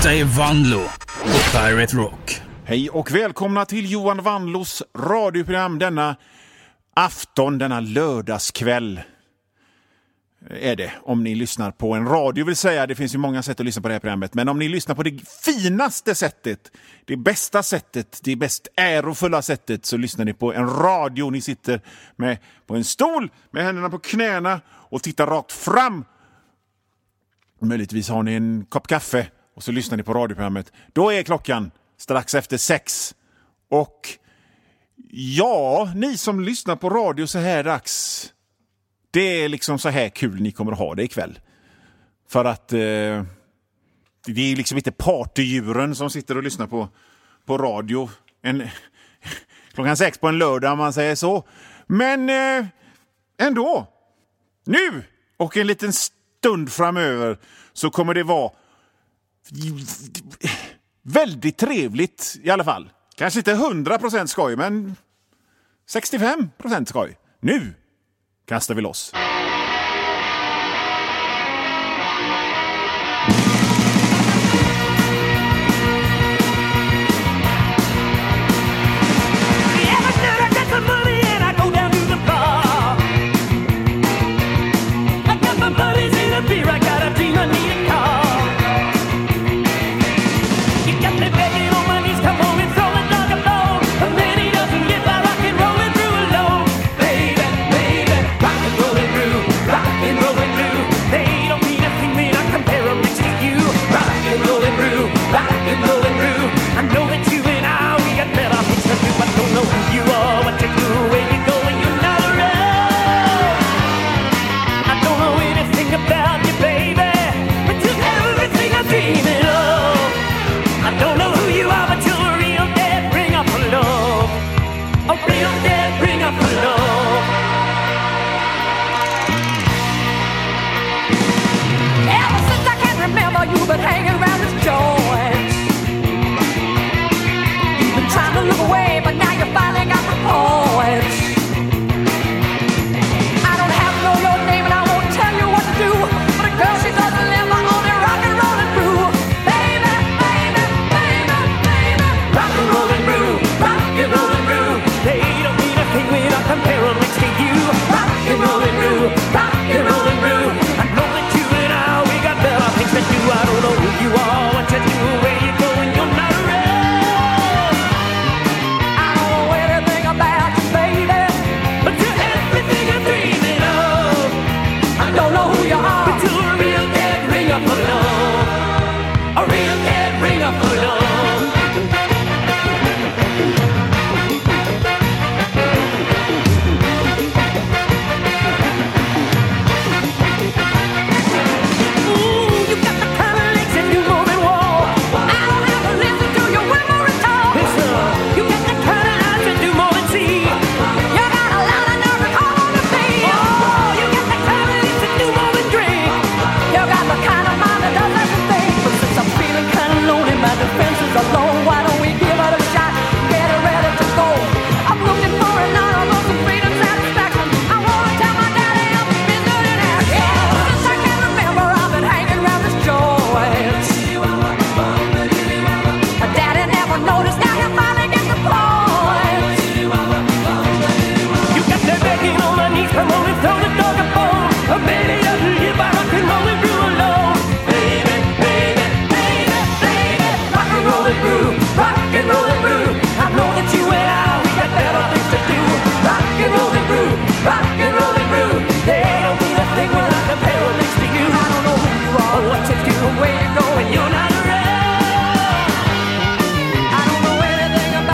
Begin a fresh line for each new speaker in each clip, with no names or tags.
Detta är Vanlo på Pirate Rock.
Hej och välkomna till Johan Vanlos radioprogram denna afton, denna lördagskväll. Är det, om ni lyssnar på en radio vill säga. Det finns ju många sätt att lyssna på det här programmet. Men om ni lyssnar på det finaste sättet, det bästa sättet, det bäst ärofulla sättet, så lyssnar ni på en radio. Ni sitter på en stol med händerna på knäna och tittar rakt fram. Möjligtvis har ni en kopp kaffe och så lyssnar ni på radioprogrammet. Då är klockan strax efter 6. Och ja, ni som lyssnar på radio så här dags, det är liksom så här kul ni kommer att ha det ikväll. För att det är liksom inte partydjuren som sitter och lyssnar på radio klockan 6 på en lördag, om man säger så. Men ändå, nu och en liten stund framöver så kommer det vara väldigt trevligt i alla fall. Kanske inte 100% skoj, men 65% skoj. Nu kastar vi loss.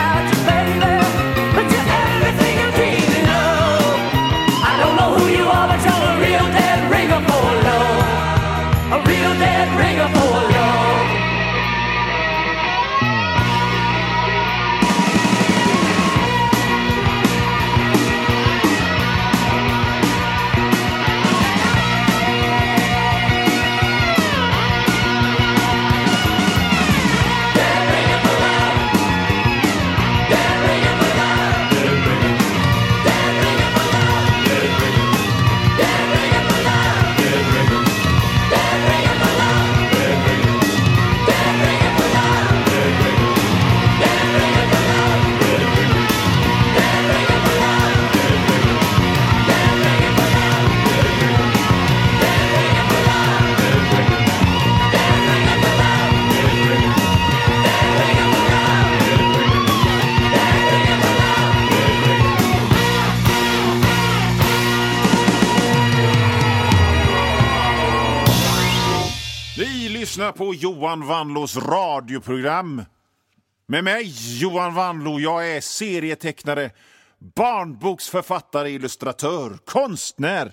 You are
lyssnar på Johan Vanlos radioprogram. Med mig, Johan Vanlo, jag är serietecknare, barnboksförfattare, illustratör, konstnär,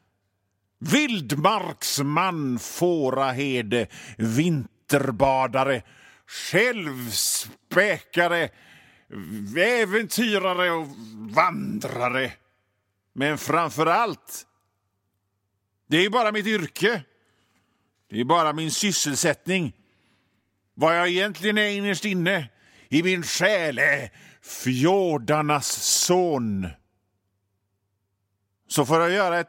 vildmarksman, fåraherde, vinterbadare, självspäkare, äventyrare och vandrare. Men framför allt, det är bara mitt yrke. Det är bara min sysselsättning. Vad jag egentligen är innerst inne i min själ är fjordarnas son. Så för att göra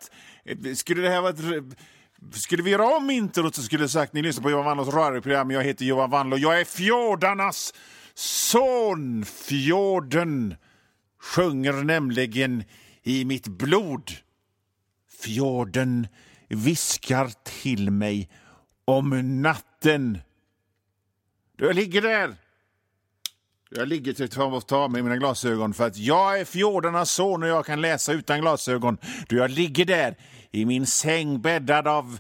skulle vi göra om introt så skulle jag sagt, ni lyssnar på Johan Vanlos radioprogram, jag heter Johan Vanlo, jag är fjordarnas son. Fjorden sjunger nämligen i mitt blod. Fjorden viskar till mig om natten. Då jag ligger där. Jag ligger till att ta med mina glasögon för att jag är fjordarnas son och jag kan läsa utan glasögon. Då jag ligger där i min säng bäddad av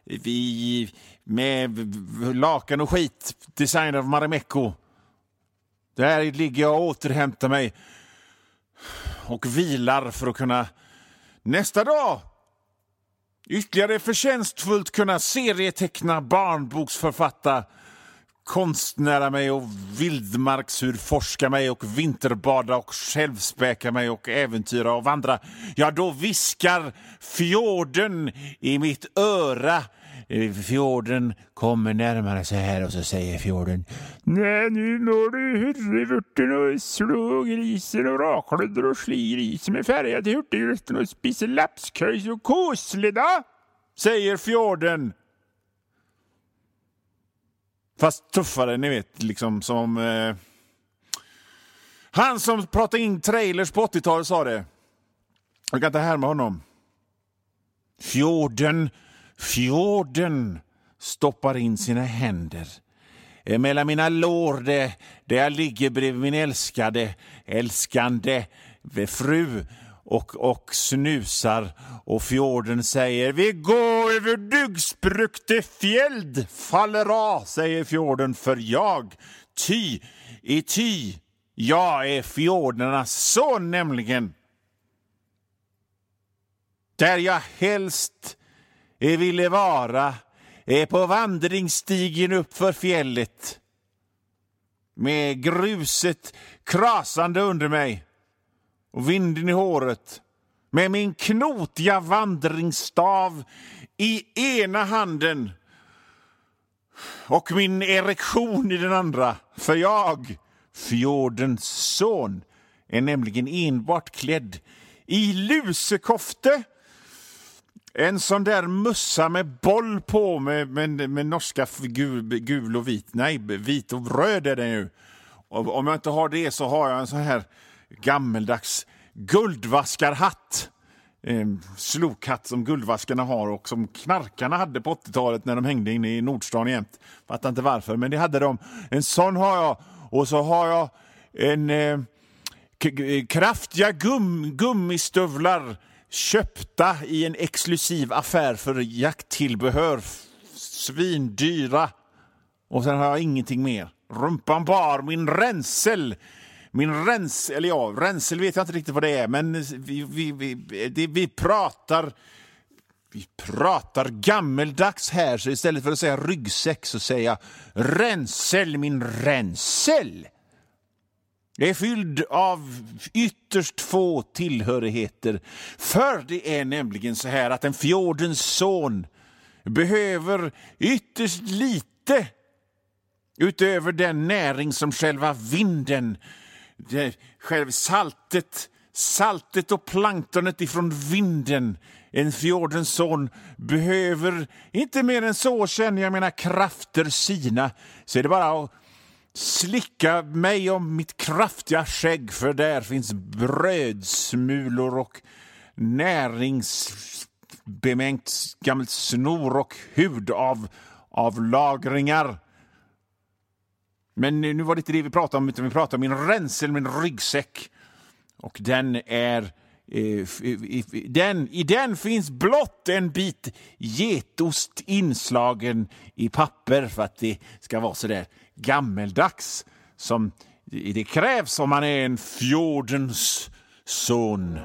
med lakan och skit designad av Marimekko. Där ligger jag och återhämtar mig och vilar för att kunna nästa dag ytterligare förtjänstfullt kunna serieteckna, barnboksförfatta, konstnära mig och vildmarksurforska mig och vinterbada och självspäka mig och äventyra och vandra. Ja, då viskar fjorden i mitt öra. Fjorden kommer närmare sig här och så säger fjorden: nej, nu når du hurrivurten och slågrisen och raklödder och slirisen med färgad till hurtigrösten och spiser lapsköjs och kåsleda, säger fjorden. Fast tuffare, ni vet, liksom som han som pratade in trailers på 80-talet sa det. Jag kan inte härma honom. Fjorden stoppar in sina händer mellan mina lår där jag ligger bredvid min älskande fru och snusar, och fjorden säger: vi går över dugsprukte fjäld faller av, säger fjorden, för jag jag är fjordarnas son nämligen. Där jag helst ville vara är på vandringsstigen upp för fjället med gruset krasande under mig och vinden i håret, med min knotiga vandringsstav i ena handen och min erektion i den andra. För jag, fjordens son, är nämligen enbart klädd i lusekofte, en sån där mussa med boll på med norska gul och vit. Nej, vit och röd är den ju. Och om jag inte har det så har jag en sån här gammeldags guldvaskarhatt. Slokhatt som guldvaskarna har och som knarkarna hade på 80-talet när de hängde inne i Nordstan jämt. Fattar inte varför, men det hade de. En sån har jag. Och så har jag en kraftiga gummistövlar köpta i en exklusiv affär för jakttillbehör, svindyra. Och sen har jag ingenting mer. Rumpan bar, ränsel vet jag inte riktigt vad det är, men vi pratar gammeldags här, så istället för att säga ryggsäck så säger jag ränsel, min ränsel. Det är fylld av ytterst få tillhörigheter. För det är nämligen så här att en fjordens son behöver ytterst lite utöver den näring som själva vinden, saltet och planktonet ifrån vinden. En fjordens son behöver inte mer än så, känner jag mina krafter sina. Så är det bara att slicka mig om mitt kraftiga skägg, för där finns brödsmulor och näringsbemängt gammalt snor och hud av lagringar. Men nu var det inte det vi pratade om, utan vi pratade om min ränsel, min ryggsäck. Och den är I den finns blott en bit getost inslagen i papper för att det ska vara så där gammeldags som det krävs om man är en fjordens son.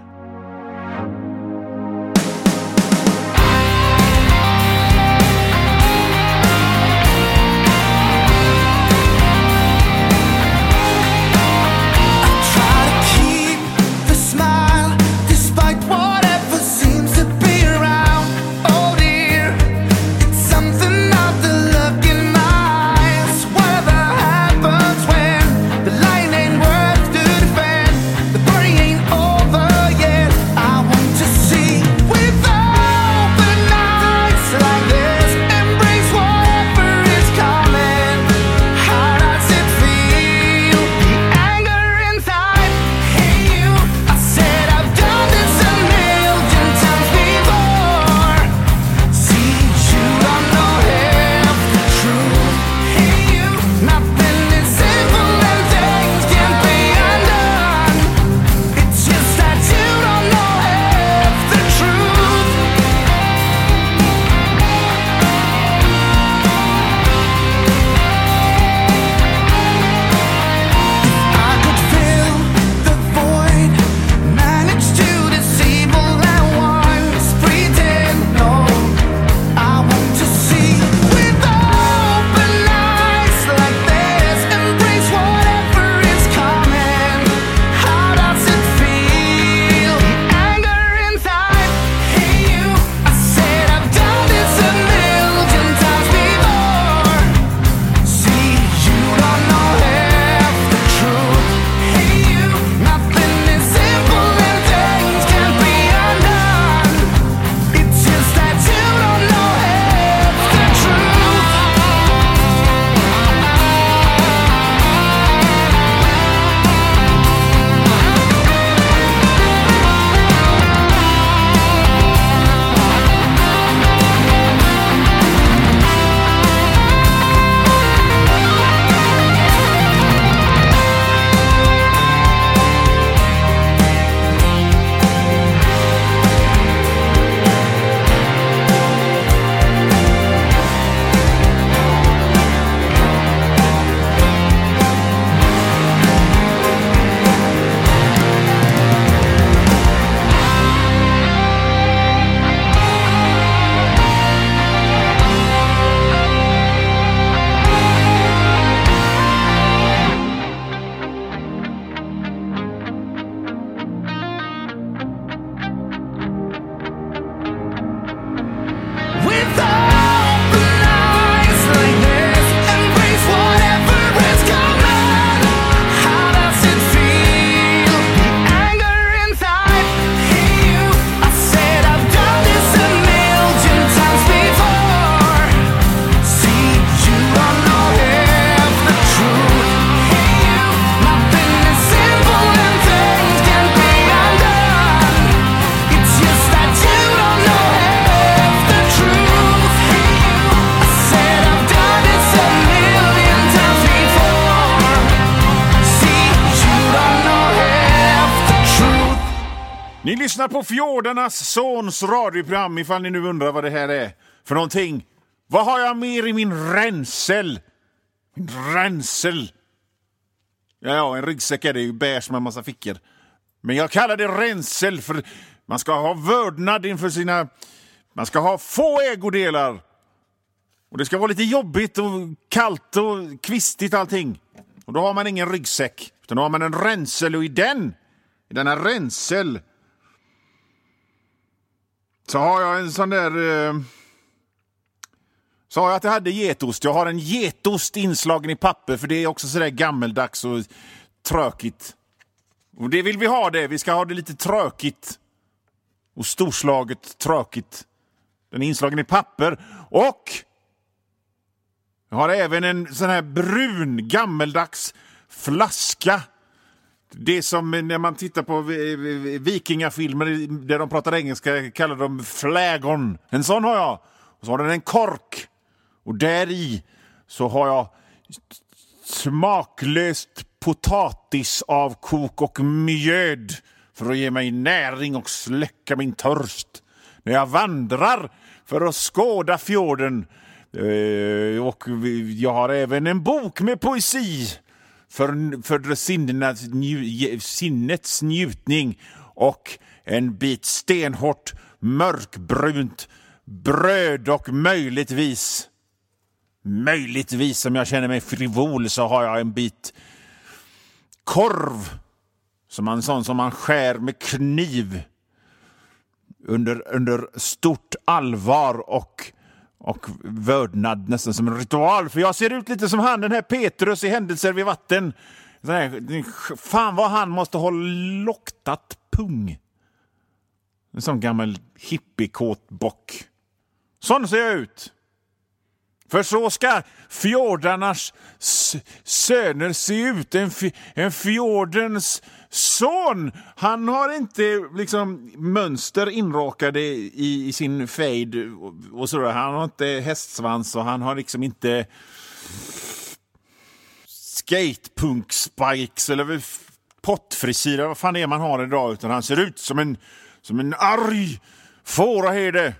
Ni lyssnar på Fjordarnas sons radioprogram, ifall ni nu undrar vad det här är för någonting. Vad har jag mer i min ränsel? Min ränsel. Ja, en ryggsäck är det ju bärs med en massa fickor. Men jag kallar det ränsel för man ska ha vördnad inför sina... Man ska ha få ägodelar. Och det ska vara lite jobbigt och kallt och kvistigt allting. Och då har man ingen ryggsäck. Utan då har man en ränsel och i denna ränsel så har jag en sån där... Så har jag att jag hade getost. Jag har en getost inslagen i papper för det är också sådär gammeldags och trökigt. Och det vill vi ha det. Vi ska ha det lite trökigt. Och storslaget trökigt. Den är inslagen i papper. Och jag har även en sån här brun gammeldags flaska. Det som när man tittar på vikingafilmer där de pratar engelska kallar de flagon. En sån har jag. Och så har den en kork. Och där i så har jag smaklöst potatisavkok och mjöd för att ge mig näring och släcka min törst. När jag vandrar för att skåda fjorden. Och jag har även en bok med poesi för sinnets njutning och en bit stenhårt mörkbrunt bröd och möjligtvis om jag känner mig frivol så har jag en bit korv som man skär med kniv under stort allvar och vördnad, nästan som en ritual. För jag ser ut lite som han, den här Petrus i Händelser vid vatten. Fan vad han måste ha loktat pung. En sån gammal hippiekåt bock. Sån ser jag ut. För så ska fjordarnas söner se ut. En fjordens son. Han har inte liksom mönster inrakade i sin fade och sådär. Han har inte hästsvans och han har liksom inte skatepunk spikes eller pottfrisyr. Vad fan är man har idag, utan han ser ut som en arg fåraherde.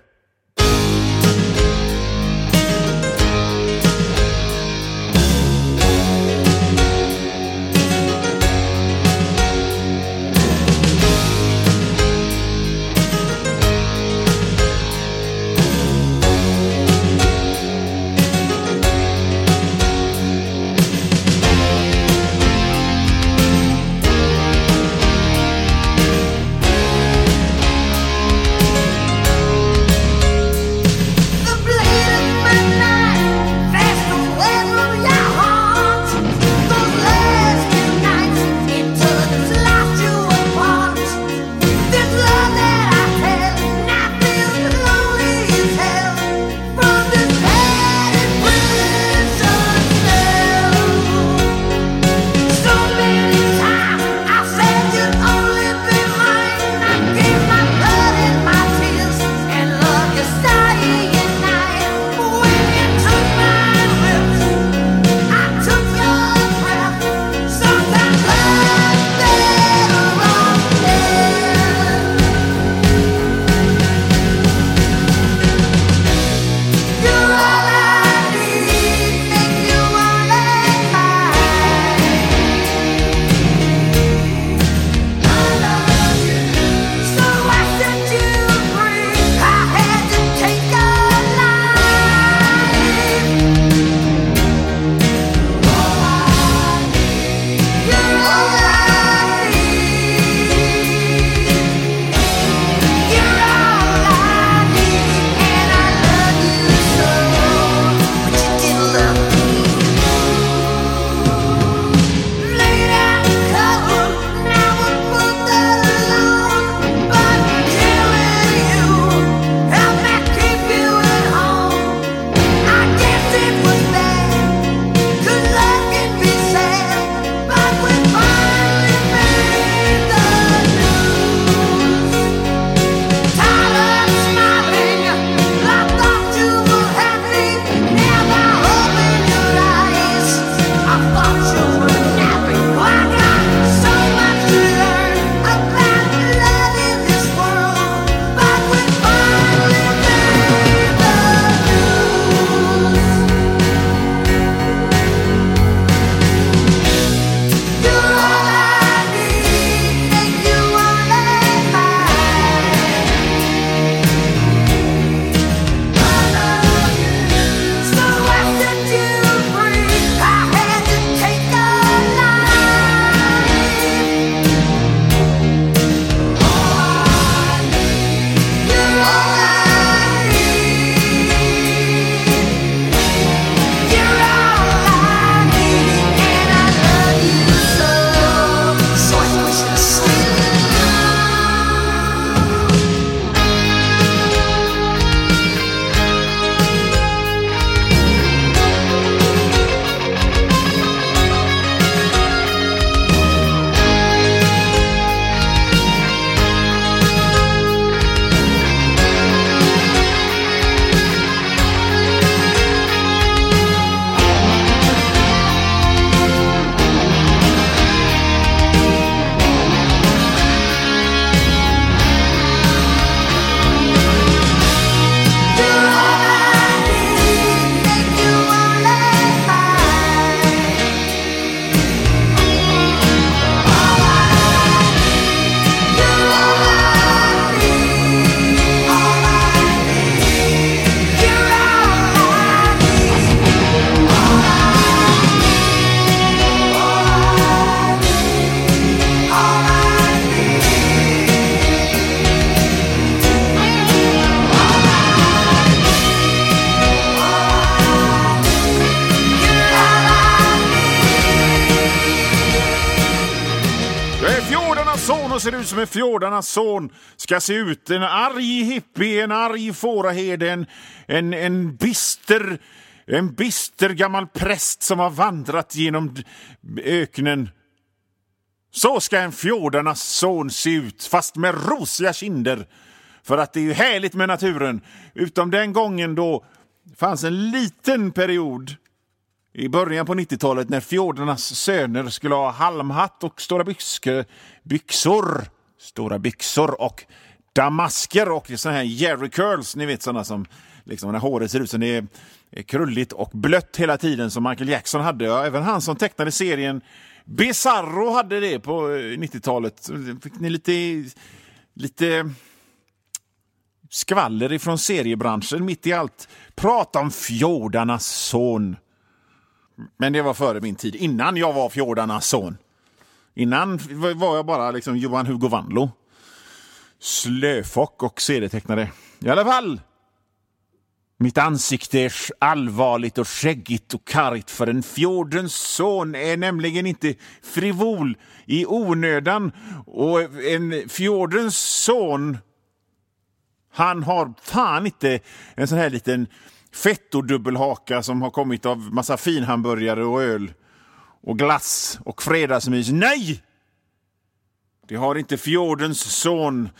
Så ser det ut som en fjordarnas son ska se ut. En arg hippie, en arg fåraherde, en bister gammal präst som har vandrat genom öknen. Så ska en fjordarnas son se ut, fast med rosiga kinder. För att det är ju härligt med naturen. Utom den gången då fanns en liten period i början på 90-talet när fjordarnas söner skulle ha halmhatt och stora byxor och damasker och såna här Jerry curls, ni vet, såna som liksom när håret ser ut som det är krulligt och blött hela tiden som Michael Jackson hade. Ja, även han som tecknade serien Bizarro hade det på 90-talet. Fick ni lite skvaller ifrån seriebranschen mitt i allt. Prata om fjordarnas son. Men det var före min tid. Innan jag var fjordarnas son. Innan var jag bara liksom Johan Hugo Vanlo. Slöfock och serietecknare. I alla fall. Mitt ansikte är allvarligt och skäggigt och kargt, för en fjordens son är nämligen inte frivol i onödan. Och en fjordens son, han har fan inte en sån här liten fettodubbelhaka som har kommit av massa finhamburgare och öl och glass och fredagsmys. Nej! Det har inte fjordens son.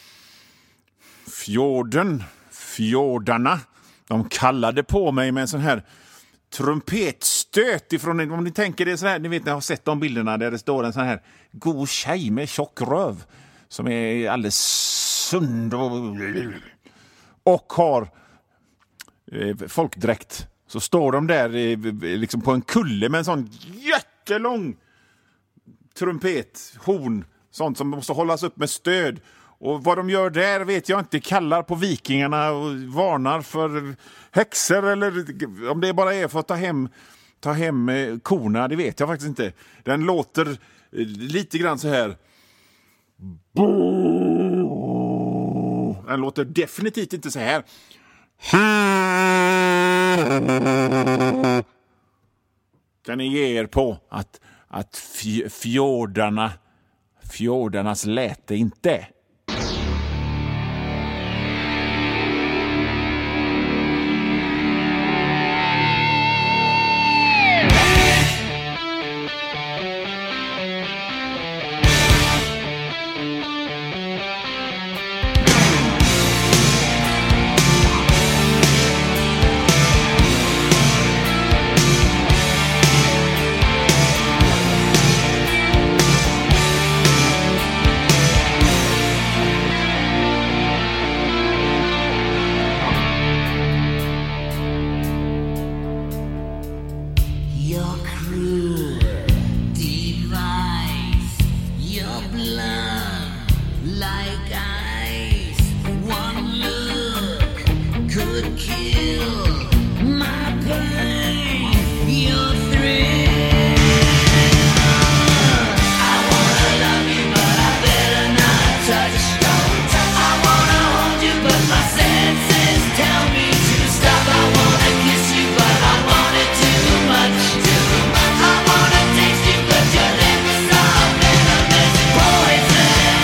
Fjordarna, de kallade på mig med en sån här trumpetstöt ifrån, om ni tänker det så här, ni vet, jag har sett de bilderna där det står en sån här god tjej med tjock röv som är alldeles sund och har folkdräkt. Så står de där liksom på en kulle med en sån jättelång trumpethorn, sånt som måste hållas upp med stöd. Och vad de gör där vet jag inte. Kallar på vikingarna och varnar för häxor, eller om det bara är för att ta hem korna, det vet jag faktiskt inte. Den låter lite grann så här. Den låter definitivt inte så här. Kan ni ge er på att fjordarnas läte inte.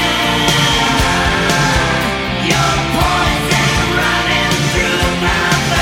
Poison running through my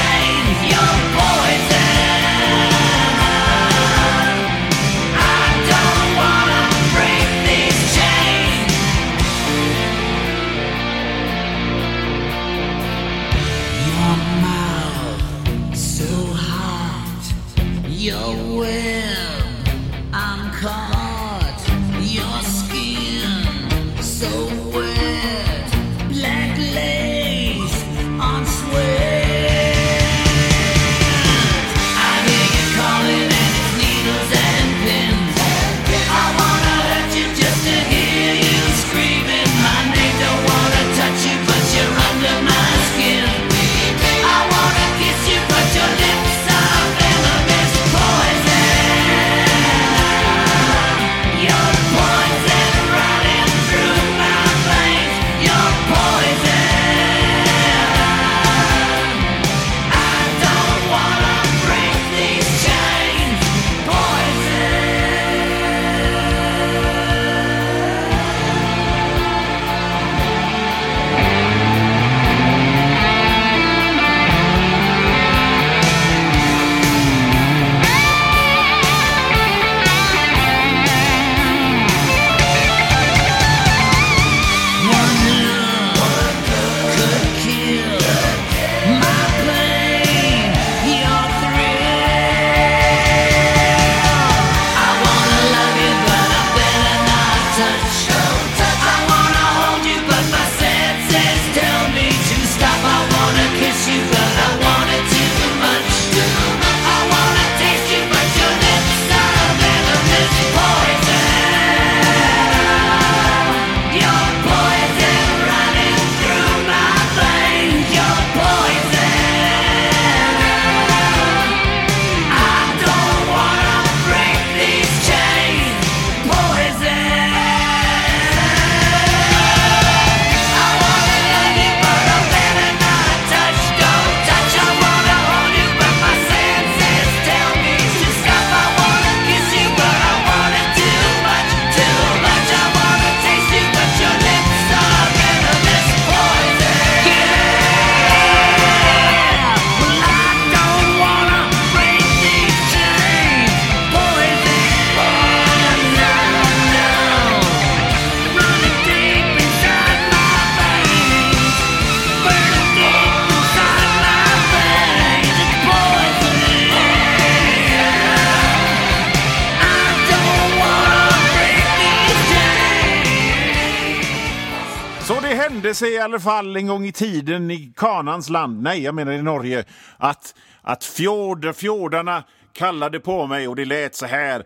visade sig i alla fall en gång i tiden i Kanans land, nej jag menar i Norge, att fjordarna kallade på mig och det lät så här.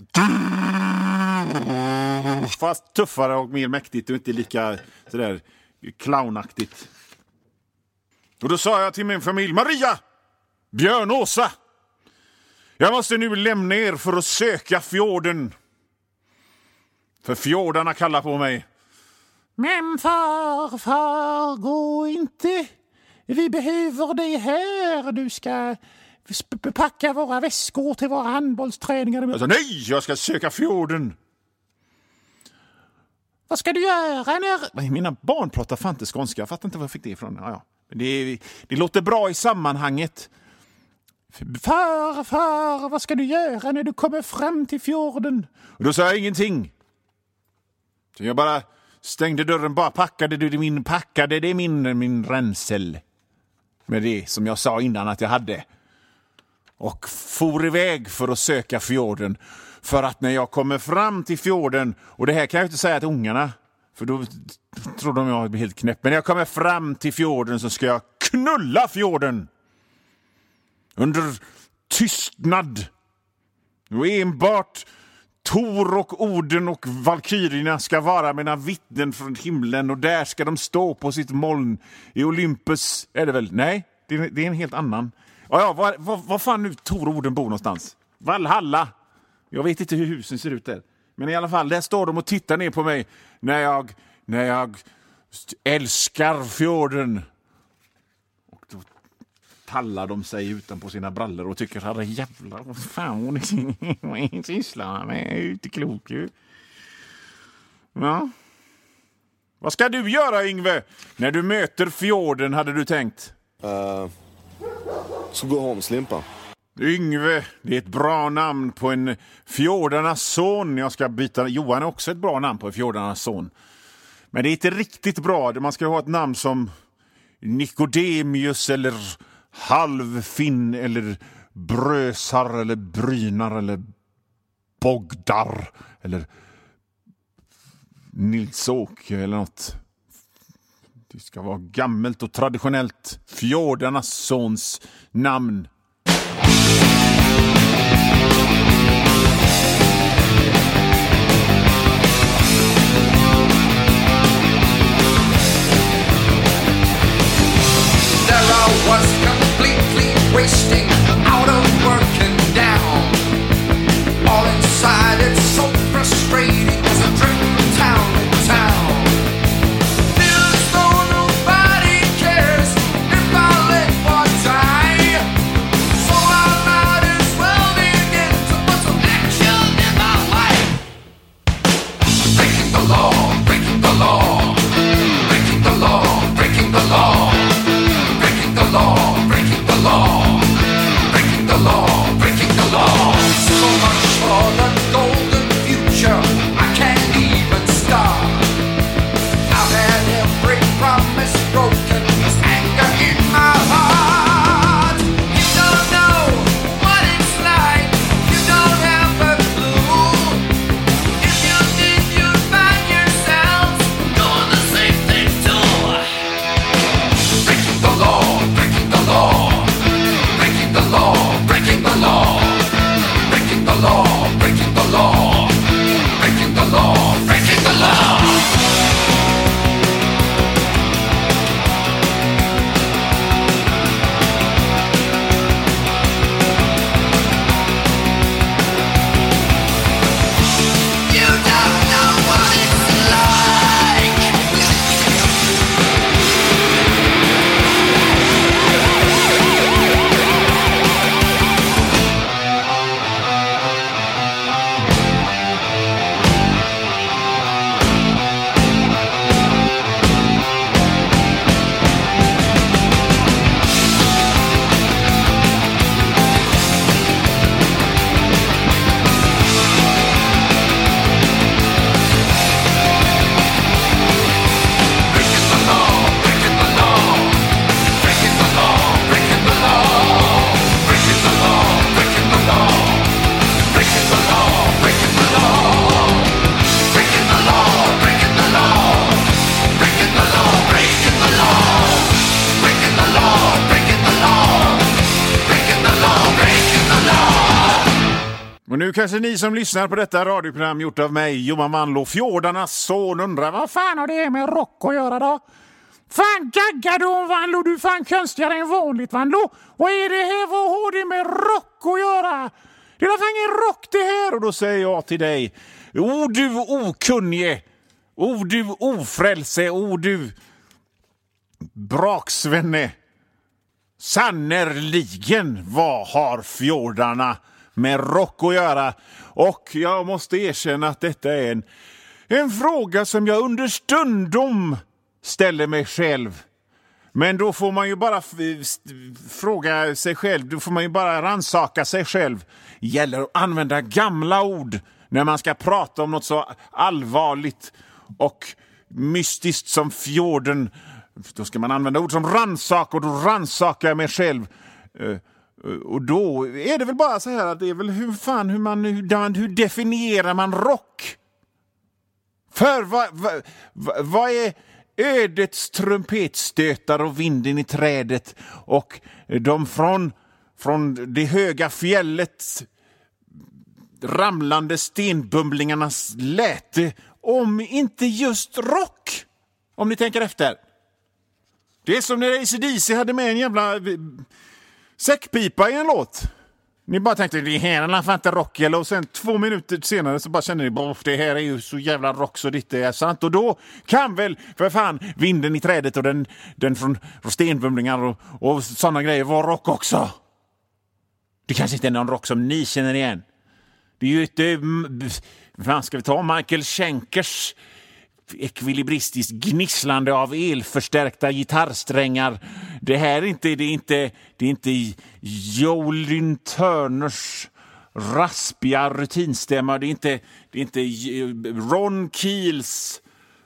Fast tuffare och mer mäktigt och inte lika sådär clownaktigt. Och då sa jag till min familj, Maria, Björn, Åsa, jag måste nu lämna er för att söka fjorden. För fjordarna kallar på mig. Men far, gå inte. Vi behöver dig här. Du ska packa våra väskor till våra handbollsträningar. Alltså, nej, jag ska söka fjorden. Vad ska du göra när... Mina barn pratar fan inte skånska. Jag fattar inte var jag fick det ifrån. Ja. Det låter bra i sammanhanget. Far, vad ska du göra när du kommer fram till fjorden? Och då sa jag ingenting. Så jag bara stängde dörren, bara packade det min ränsel med det som jag sa innan att jag hade. Och for iväg för att söka fjorden. För att när jag kommer fram till fjorden, och det här kan jag inte säga till ungarna, för då tror de jag blir helt knäpp. Men när jag kommer fram till fjorden så ska jag knulla fjorden. Under tystnad. Och enbart Tor och Oden och valkyrierna ska vara mina vittnen från himlen. Och där ska de stå på sitt moln. I Olympus är det väl? Nej, det är en helt annan. Var fan nu Tor och Oden bor någonstans? Valhalla. Jag vet inte hur husen ser ut där. Men i alla fall, där står de och tittar ner på mig. När jag älskar fjorden. Och då tallar de sig utanpå sina brallor och tycker att jävlar, vad fan hon är sysslar med, inte klok ju. Ja. Vad ska du göra, Yngve? När du möter fjorden, hade du tänkt?
Så gå hem, slimpa.
Yngve, det är ett bra namn på en fjordarnas son. Jag ska byta. Johan är också ett bra namn på en fjordarnas son. Men det är inte riktigt bra. Man ska ha ett namn som Nikodemius eller Halvfinn eller Brösar eller Brynar eller Bogdar eller Nilsåke eller något. Det ska vara gammalt och traditionellt. Fjordarnas sons namn.
Was completely wasting, out of work and down. All inside, it's so frustrating. There's a dream town in town. Feels though nobody cares if I let one die. So I might as well begin to
Och nu kanske ni som lyssnar på detta radioprogram gjort av mig, Johan Wanlo, Fjordarnas son, undrar vad fan har det med rock att göra då? Fan gaggar du om Wanlo, du är fan konstigare än vanligt Wanlo. Vad är det här, vad har det med rock att göra? Det är fan ingen rock det här. Och då säger jag till dig, o du okunnige, o du ofrälse, o du braksvenne. Sannerligen, vad har fjordarna med rock att göra? Och jag måste erkänna att detta är en fråga som jag understundom ställer mig själv. Men då får man ju bara fråga sig själv, då får man ju bara rannsaka sig själv. Gäller att använda gamla ord när man ska prata om något så allvarligt och mystiskt som fjorden. Då ska man använda ord som rannsaka, och då rannsakar jag mig själv. Och då är det väl bara så här att det är väl hur definierar man rock? För vad är ödets trumpetstötar och vinden i trädet och de från det höga fjället ramlande stenbumlingarnas läte, om inte just rock? Om ni tänker efter. Det är som när AC/DC hade med en jävla säckpipa i en låt. Ni bara tänkte, det här är i alla fall inte rock. Och sen 2 minuter senare så bara känner ni, det här är ju så jävla rock så det är sant. Och då kan väl för fan vinden i trädet och den från stenbumlingar och sådana grejer vara rock också. Det kanske inte är någon rock som ni känner igen. Det är ju inte, vad ska vi ta, Michael Schenkers ekvilibristiskt gnisslande av elförstärkta gitarrsträngar. Det här är inte Jolyn Turners raspiga rutinstämma. Det är inte Ron Keels.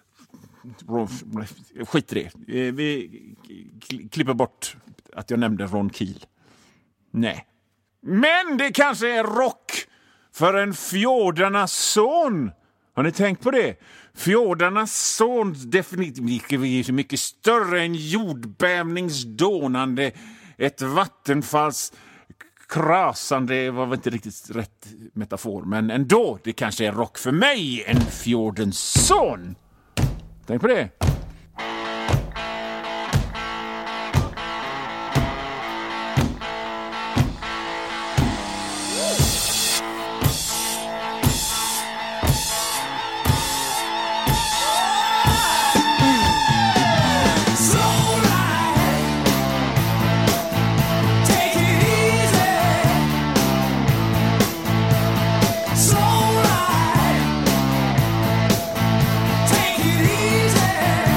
Skit i det. Vi klipper bort att jag nämnde Ron Keel. Nej. Men det kanske är rock för en fjordarnas son. Har ni tänkt på det? Fjordarnas son definitivt är så mycket större än jordbävningsdånande, ett vattenfalls krasande, var väl inte riktigt rätt metafor, men ändå, det kanske är rock för mig, en fjordens son. Tänk på det.
Take it easy.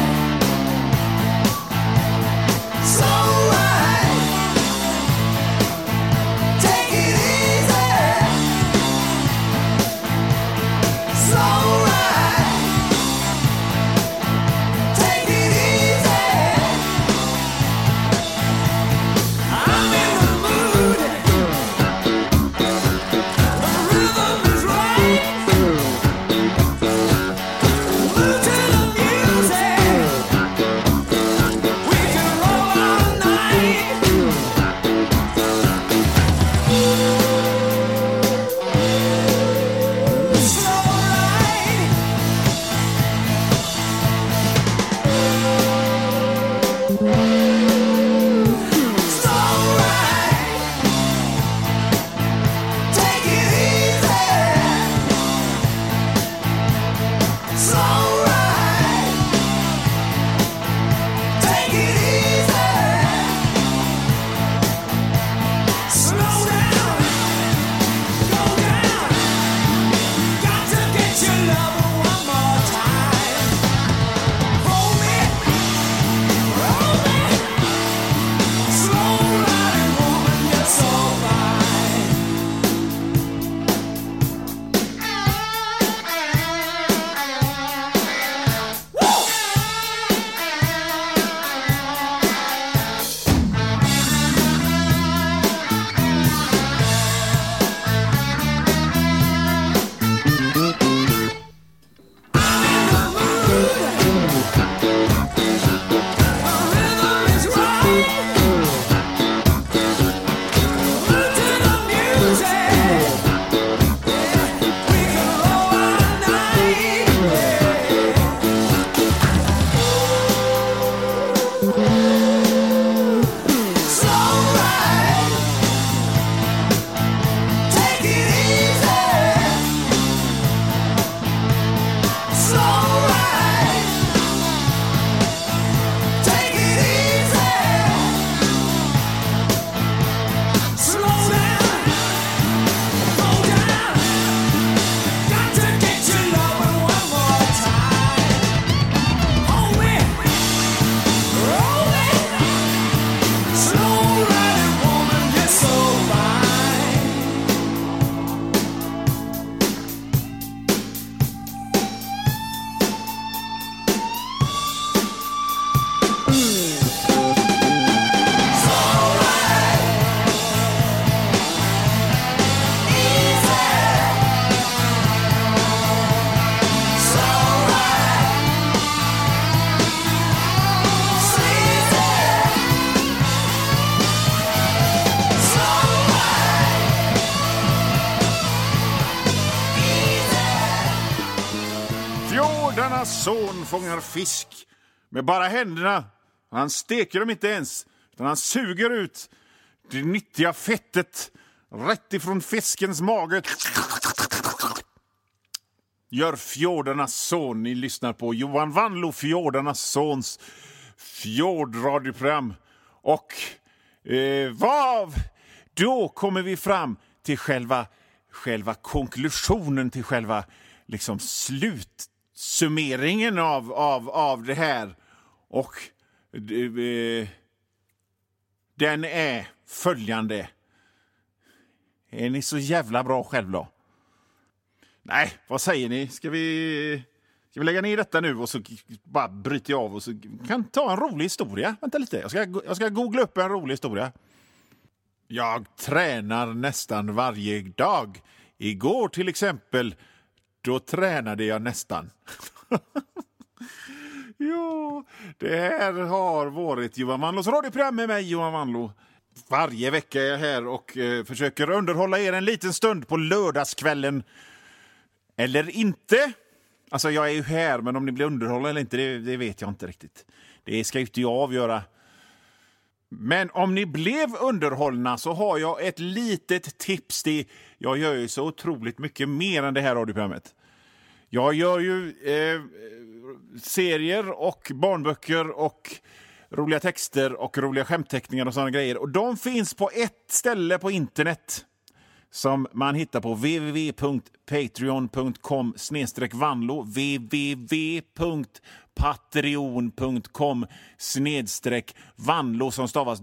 son fångar fisk med bara händerna. Han steker dem inte ens, utan han suger ut det nyttiga fettet rätt ifrån fiskens mage. Gör Fjordarnas son. Ni lyssnar på Johan Vanlo, Fjordarnas sons fjordradioprogram. Och då kommer vi fram till själva konklusionen, till själva liksom slutsummeringen av det här. Och den är följande. Är ni så jävla bra själv då? Nej, vad säger ni? Ska vi lägga ner detta nu och så bara bryter jag av och så kan ta en rolig historia? Vänta lite, jag ska googla upp en rolig historia. Jag tränar nästan varje dag. Igår till exempel, då tränade jag nästan. Jo, det här har varit Johan Vanlos radioprogram med mig, Johan Vanlo. Varje vecka är jag här och försöker underhålla er en liten stund på lördagskvällen. Eller inte. Alltså jag är ju här, men om ni blir underhållna eller inte, det vet jag inte riktigt. Det ska ju inte jag avgöra. Men om ni blev underhållna så har jag ett litet tips. Jag gör ju så otroligt mycket mer än det här radioprogrammet. Jag gör ju serier och barnböcker och roliga texter och roliga skämtteckningar och sådana grejer. Och de finns på ett ställe på internet som man hittar på www.patreon.com/vanlo www.patreon.com/vanlo som stavas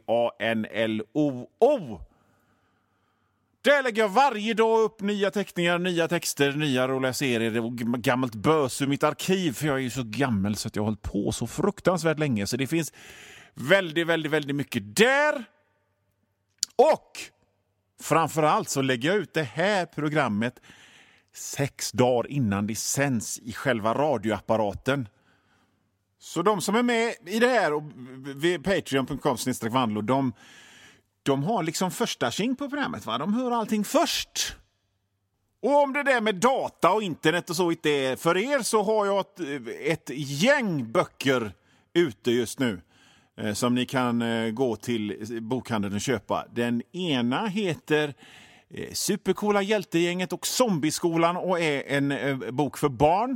WANLOO. Där lägger jag varje dag upp nya teckningar, nya texter, nya roliga serier och gammalt bös ur mitt arkiv. För jag är ju så gammal så att jag har hållit på så fruktansvärt länge. Så det finns väldigt mycket där. Och framförallt så lägger jag ut det här programmet 6 dagar innan det sänds i själva radioapparaten. Så de som är med i det här och vid patreon.com/vanlo, de har liksom första tjing på programmet, va? De hör allting först. Och om det där med data och internet och så inte är för er, så har jag ett gäng böcker ute just nu som ni kan gå till bokhandeln och köpa. Den ena heter Supercoola hjältegänget och Zombieskolan och är en bok för barn.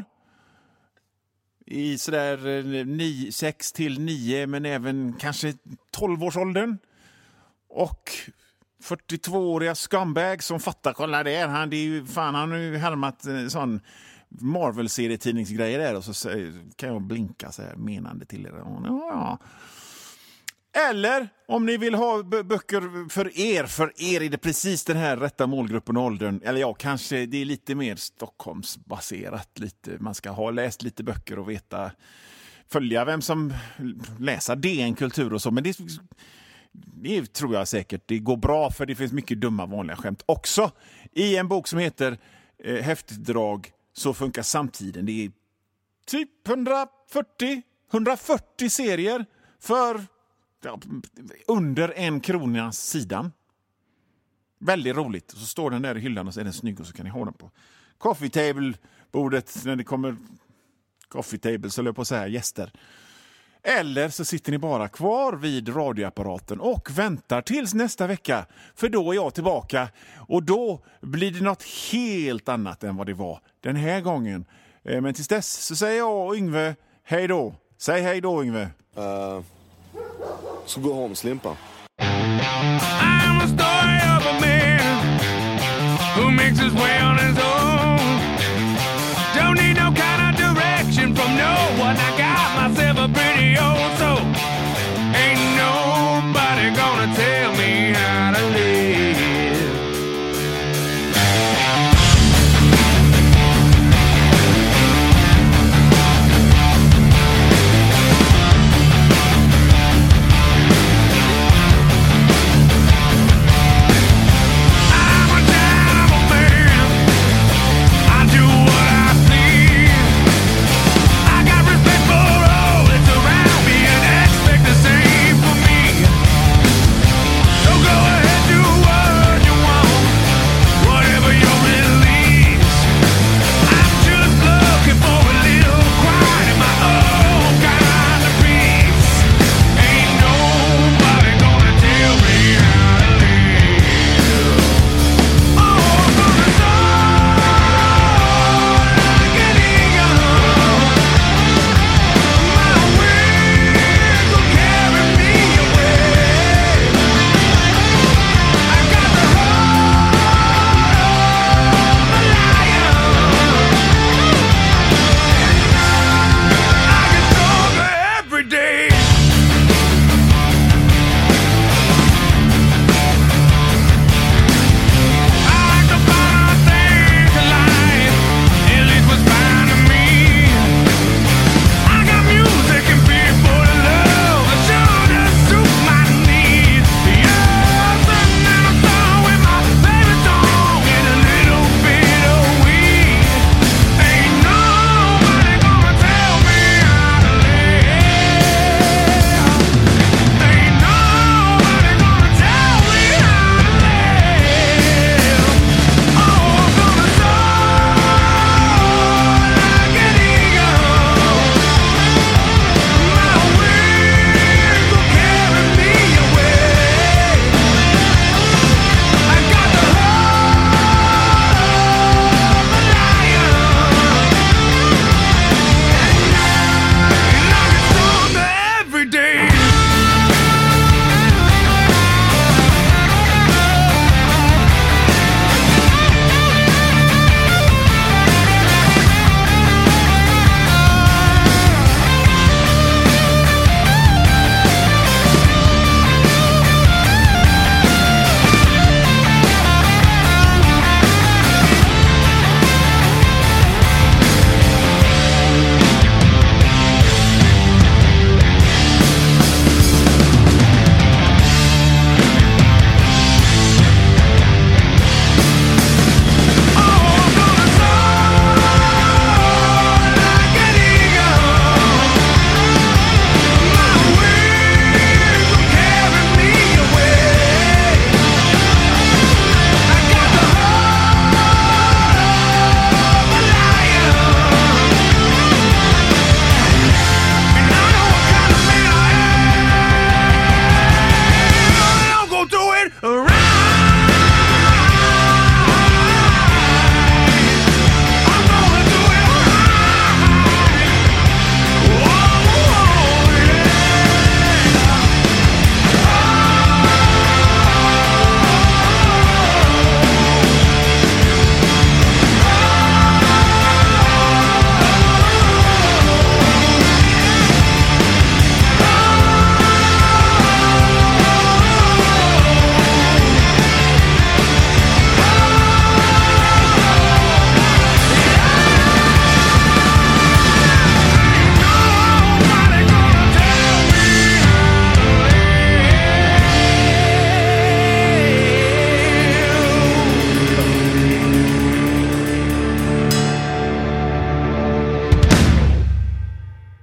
I sådär 6-9 men även kanske 12-årsåldern. Och 42-åriga scumbag som fattar, kolla där, han har ju härmat sån Marvel-serietidningsgrejer där, och så kan jag blinka så här menande till er. Ja. Eller om ni vill ha böcker för er är det precis den här rätta målgruppen och åldern. Eller ja, kanske det är lite mer Stockholmsbaserat. Man ska ha läst lite böcker och följa vem som läser DN Kultur och så. Men det tror jag säkert det går bra, för det finns mycket dumma vanliga skämt också. I en bok som heter Häftigt drag, så funkar samtiden. Det är typ 140 serier för under 1 krona sidan. Väldigt roligt. Och så står den där i hyllan och så är den snygg, och så kan ni ha den på coffee table-bordet när det kommer coffee table, så löper på så här gäster. Eller så sitter ni bara kvar vid radioapparaten och väntar tills nästa vecka, för då är jag tillbaka och då blir det något helt annat än vad det var den här gången. Men tills dess så säger jag och Yngve hej då. Säg hej då, Yngve.
Så gå hem, Slimpa.